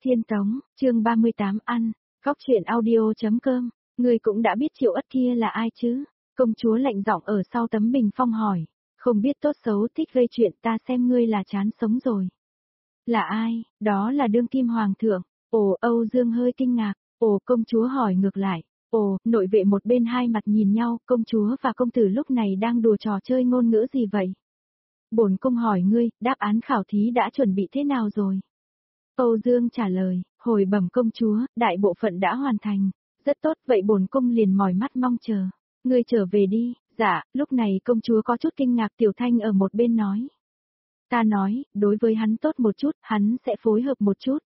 Thiên Tống, chương 38 ăn, góc truyện audio.com, ngươi cũng đã biết Triệu Ất kia là ai chứ? Công chúa lạnh giọng ở sau tấm bình phong hỏi, không biết tốt xấu thích gây chuyện ta xem ngươi là chán sống rồi. Là ai? Đó là đương kim hoàng thượng. Ồ, Âu Dương hơi kinh ngạc. Ồ, công chúa hỏi ngược lại. Ồ, nội vệ một bên hai mặt nhìn nhau, công chúa và công tử lúc này đang đùa trò chơi ngôn ngữ gì vậy? Bổn cung hỏi ngươi, đáp án khảo thí đã chuẩn bị thế nào rồi? Âu Dương trả lời, hồi bẩm công chúa, đại bộ phận đã hoàn thành. Rất tốt, vậy bổn cung liền mỏi mắt mong chờ. Ngươi trở về đi. Dạ, lúc này công chúa có chút kinh ngạc. Tiểu Thanh ở một bên nói. Ta nói, đối với hắn tốt một chút, hắn sẽ phối hợp một chút.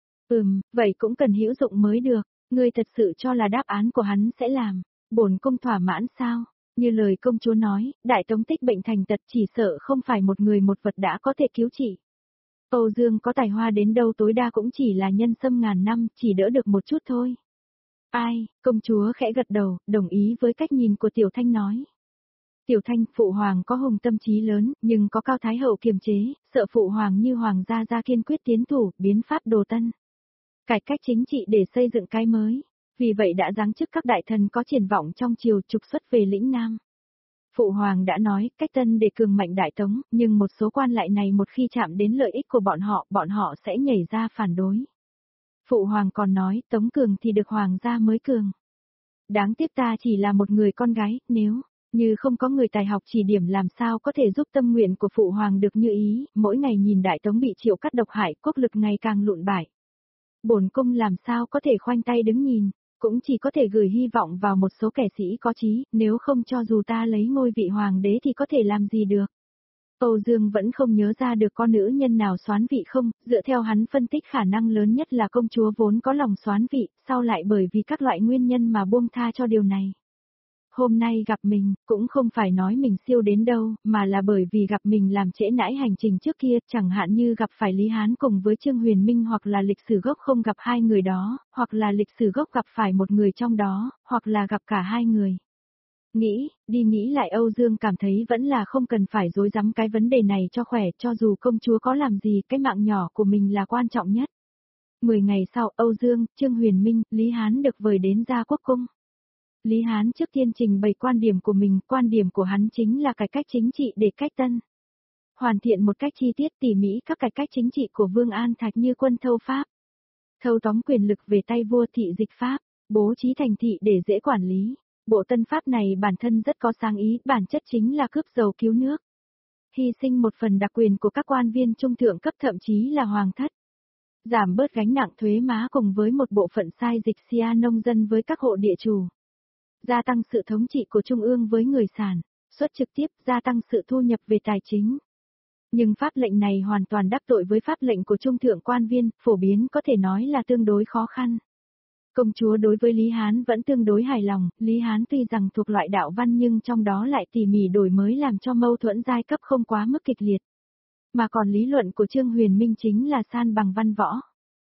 Vậy cũng cần hữu dụng mới được. Ngươi thật sự cho là đáp án của hắn sẽ làm. Bổn cung thỏa mãn sao? Như lời công chúa nói, Đại Tống tích bệnh thành tật chỉ sợ không phải một người một vật đã có thể cứu trị. Âu Dương có tài hoa đến đâu tối đa cũng chỉ là nhân sâm ngàn năm, chỉ đỡ được một chút thôi. Ai, công chúa khẽ gật đầu, đồng ý với cách nhìn của Tiểu Thanh nói. Tiểu Thanh, phụ hoàng có hùng tâm trí lớn, nhưng có Cao Thái Hậu kiềm chế, sợ phụ hoàng như hoàng gia kiên quyết tiến thủ, biến pháp đồ tân. Cải cách chính trị để xây dựng cái mới, vì vậy đã giáng chức các đại thần có triển vọng trong triều trục xuất về lĩnh Nam. Phụ hoàng đã nói, cách tân để cường mạnh Đại Tống, nhưng một số quan lại này một khi chạm đến lợi ích của bọn họ sẽ nhảy ra phản đối. Phụ hoàng còn nói, Tống cường thì được hoàng gia mới cường. Đáng tiếc ta chỉ là một người con gái, nếu như không có người tài học chỉ điểm làm sao có thể giúp tâm nguyện của phụ hoàng được như ý, mỗi ngày nhìn Đại Tống bị Triệu Cắt độc hại, quốc lực ngày càng lụn bại. Bổn cung làm sao có thể khoanh tay đứng nhìn, cũng chỉ có thể gửi hy vọng vào một số kẻ sĩ có trí, nếu không cho dù ta lấy ngôi vị hoàng đế thì có thể làm gì được. Âu Dương vẫn không nhớ ra được con nữ nhân nào soán vị không, dựa theo hắn phân tích khả năng lớn nhất là công chúa vốn có lòng soán vị, sau lại bởi vì các loại nguyên nhân mà buông tha cho điều này. Hôm nay gặp mình, cũng không phải nói mình siêu đến đâu, mà là bởi vì gặp mình làm trễ nải hành trình trước kia, chẳng hạn như gặp phải Lý Hán cùng với Trương Huyền Minh hoặc là lịch sử gốc không gặp hai người đó, hoặc là lịch sử gốc gặp phải một người trong đó, hoặc là gặp cả hai người. Nghĩ lại Âu Dương cảm thấy vẫn là không cần phải dối rắm cái vấn đề này cho khỏe, cho dù công chúa có làm gì, cái mạng nhỏ của mình là quan trọng nhất. 10 ngày sau, Âu Dương, Trương Huyền Minh, Lý Hán được vời đến Gia Quốc Cung. Lý Hán trước tiên trình bày quan điểm của mình, quan điểm của hắn chính là cải cách chính trị để cách tân. Hoàn thiện một cách chi tiết tỉ mỉ các cải cách chính trị của Vương An Thạch như quân thâu Pháp. Thâu tóm quyền lực về tay vua thị dịch Pháp, bố trí thành thị để dễ quản lý. Bộ tân Pháp này bản thân rất có sáng ý, bản chất chính là cướp dầu cứu nước. Hy sinh một phần đặc quyền của các quan viên trung thượng cấp thậm chí là hoàng thất. Giảm bớt gánh nặng thuế má cùng với một bộ phận sai dịch xia nông dân với các hộ địa chủ. Gia tăng sự thống trị của Trung ương với người sản, xuất trực tiếp, gia tăng sự thu nhập về tài chính. Nhưng pháp lệnh này hoàn toàn đắc tội với pháp lệnh của trung thượng quan viên, phổ biến có thể nói là tương đối khó khăn. Công chúa đối với Lý Hán vẫn tương đối hài lòng, Lý Hán tuy rằng thuộc loại đạo văn nhưng trong đó lại tỉ mỉ đổi mới làm cho mâu thuẫn giai cấp không quá mức kịch liệt. Mà còn lý luận của Trương Huyền Minh chính là san bằng văn võ.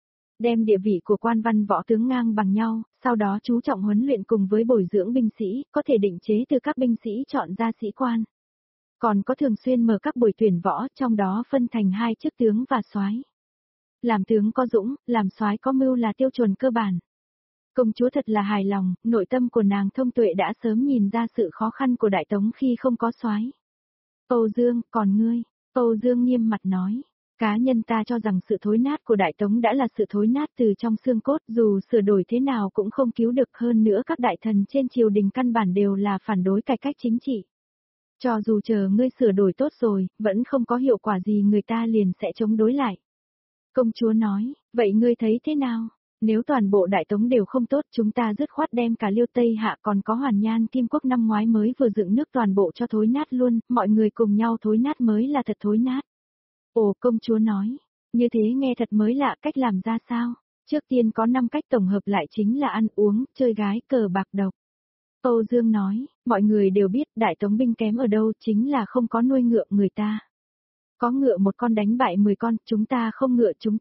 Đem địa vị của quan văn võ tướng ngang bằng nhau, sau đó chú trọng huấn luyện cùng với bồi dưỡng binh sĩ, có thể định chế từ các binh sĩ chọn ra sĩ quan. Còn có thường xuyên mở các buổi tuyển võ, trong đó phân thành hai chức tướng và soái. Làm tướng có dũng, làm soái có mưu là tiêu chuẩn cơ bản. Công chúa thật là hài lòng, nội tâm của nàng thông tuệ đã sớm nhìn ra sự khó khăn của Đại Tống khi không có soái. Âu Dương, còn ngươi? Âu Dương nghiêm mặt nói. Cá nhân ta cho rằng sự thối nát của Đại Tống đã là sự thối nát từ trong xương cốt, dù sửa đổi thế nào cũng không cứu được, hơn nữa các đại thần trên triều đình căn bản đều là phản đối cải cách chính trị. Cho dù chờ ngươi sửa đổi tốt rồi, vẫn không có hiệu quả gì người ta liền sẽ chống đối lại. Công chúa nói, vậy ngươi thấy thế nào? Nếu toàn bộ Đại Tống đều không tốt, chúng ta dứt khoát đem cả Liêu Tây Hạ còn có Hoàn Nhan Kim Quốc năm ngoái mới vừa dựng nước toàn bộ cho thối nát luôn, mọi người cùng nhau thối nát mới là thật thối nát. Ồ, công chúa nói, như thế nghe thật mới lạ, cách làm ra sao? Trước tiên có 5 cách tổng hợp lại chính là ăn uống, chơi gái, cờ bạc độc. Âu Dương nói, mọi người đều biết Đại Tống binh kém ở đâu, chính là không có nuôi ngựa người ta. Có ngựa một con đánh bại 10 con, chúng ta không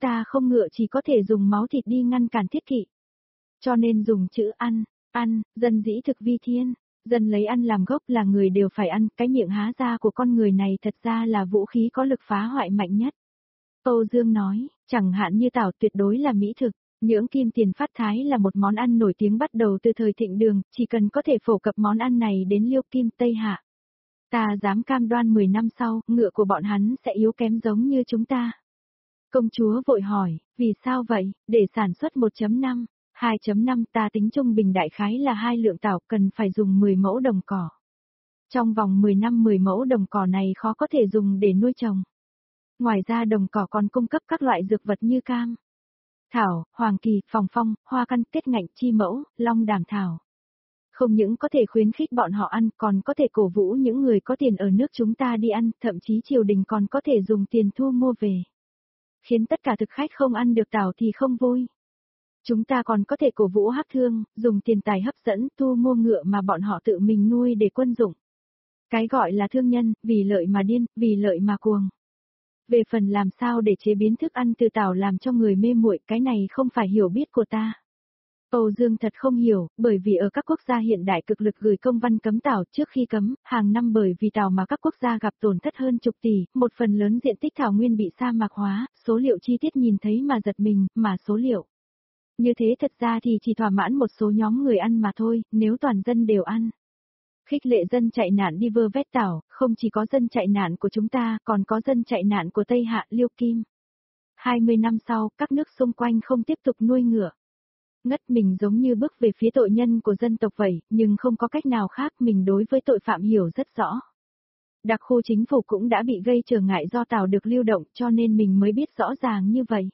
ngựa chỉ có thể dùng máu thịt đi ngăn cản thiết kỵ. Cho nên dùng chữ ăn, dân dĩ thực vi thiên. Dân lấy ăn làm gốc là người đều phải ăn, cái miệng há ra của con người này thật ra là vũ khí có lực phá hoại mạnh nhất. Âu Dương nói, Chẳng hạn như tảo tuyệt đối là mỹ thực. Nhưỡng kim tiền phát thái là một món ăn nổi tiếng bắt đầu từ thời Thịnh Đường, chỉ cần có thể phổ cập món ăn này đến Liêu Kim Tây Hạ. Ta dám cam đoan 10 năm sau, ngựa của bọn hắn sẽ yếu kém giống như chúng ta. Công chúa vội hỏi, vì sao vậy, để sản xuất 1.5, 2.5 ta tính trung bình đại khái là 2 lượng tảo cần phải dùng 10 mẫu đồng cỏ. Trong vòng 10 năm 10 mẫu đồng cỏ này khó có thể dùng để nuôi trồng. Ngoài ra đồng cỏ còn cung cấp các loại dược vật như cam, thảo, hoàng kỳ, phòng phong, hoa căn, kết ngạnh, chi mẫu, long đàm thảo. Không những có thể khuyến khích bọn họ ăn, còn có thể cổ vũ những người có tiền ở nước chúng ta đi ăn, thậm chí triều đình còn có thể dùng tiền thu mua về. Khiến tất cả thực khách không ăn được tảo thì không vui. Chúng ta còn có thể cổ vũ hắc thương, dùng tiền tài hấp dẫn thu mua ngựa mà bọn họ tự mình nuôi để quân dụng. Cái gọi là thương nhân, vì lợi mà điên, vì lợi mà cuồng. Về phần làm sao để chế biến thức ăn từ tảo làm cho người mê muội, cái này không phải hiểu biết của ta. Âu Dương thật không hiểu, bởi vì ở các quốc gia hiện đại cực lực gửi công văn cấm tảo trước khi cấm, hàng năm bởi vì tảo mà các quốc gia gặp tổn thất hơn chục tỷ, một phần lớn diện tích thảo nguyên bị sa mạc hóa, số liệu chi tiết nhìn thấy mà giật mình, mà số liệu. Như thế thật ra thì chỉ thỏa mãn một số nhóm người ăn mà thôi, nếu toàn dân đều ăn. Khích lệ dân chạy nạn đi vơ vét tảo, không chỉ có dân chạy nạn của chúng ta, còn có dân chạy nạn của Tây Hạ, Liêu Kim. 20 năm sau, các nước xung quanh không tiếp tục nuôi ngựa. Ngất mình giống như bước về phía tội nhân của dân tộc vậy, nhưng không có cách nào khác, mình đối với tội phạm hiểu rất rõ. Đặc khu chính phủ cũng đã bị gây trở ngại do tảo được lưu động cho nên mình mới biết rõ ràng như vậy.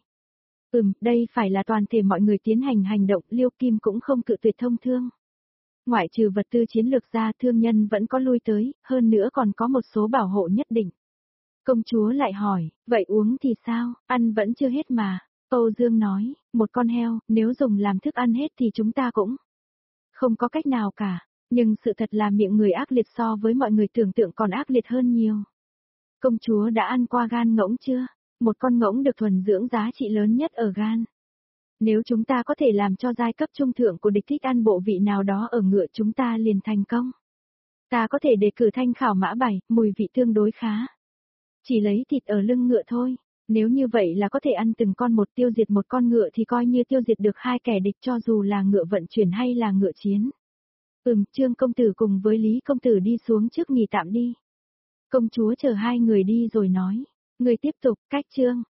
Đây phải là toàn thể mọi người tiến hành hành động, Liêu Kim cũng không cự tuyệt thông thương. Ngoại trừ vật tư chiến lược ra, thương nhân vẫn có lui tới, hơn nữa còn có một số bảo hộ nhất định. Công chúa lại hỏi, vậy uống thì sao, ăn vẫn chưa hết mà. Âu Dương nói, một con heo, nếu dùng làm thức ăn hết thì chúng ta cũng không có cách nào cả. Nhưng sự thật là miệng người ác liệt so với mọi người tưởng tượng còn ác liệt hơn nhiều. Công chúa đã ăn qua gan ngỗng chưa? Một con ngỗng được thuần dưỡng giá trị lớn nhất ở gan. Nếu chúng ta có thể làm cho giai cấp trung thượng của địch thích ăn bộ vị nào đó ở ngựa chúng ta liền thành công. Ta có thể đề cử thanh khảo mã bảy, mùi vị tương đối khá. Chỉ lấy thịt ở lưng ngựa thôi. Nếu như vậy là có thể ăn từng con một, tiêu diệt một con ngựa thì coi như tiêu diệt được 2 kẻ địch cho dù là ngựa vận chuyển hay là ngựa chiến. Trương công tử cùng với Lý công tử đi xuống trước nghỉ tạm đi. Công chúa chờ 2 người đi rồi nói. Người tiếp tục, cách Trương.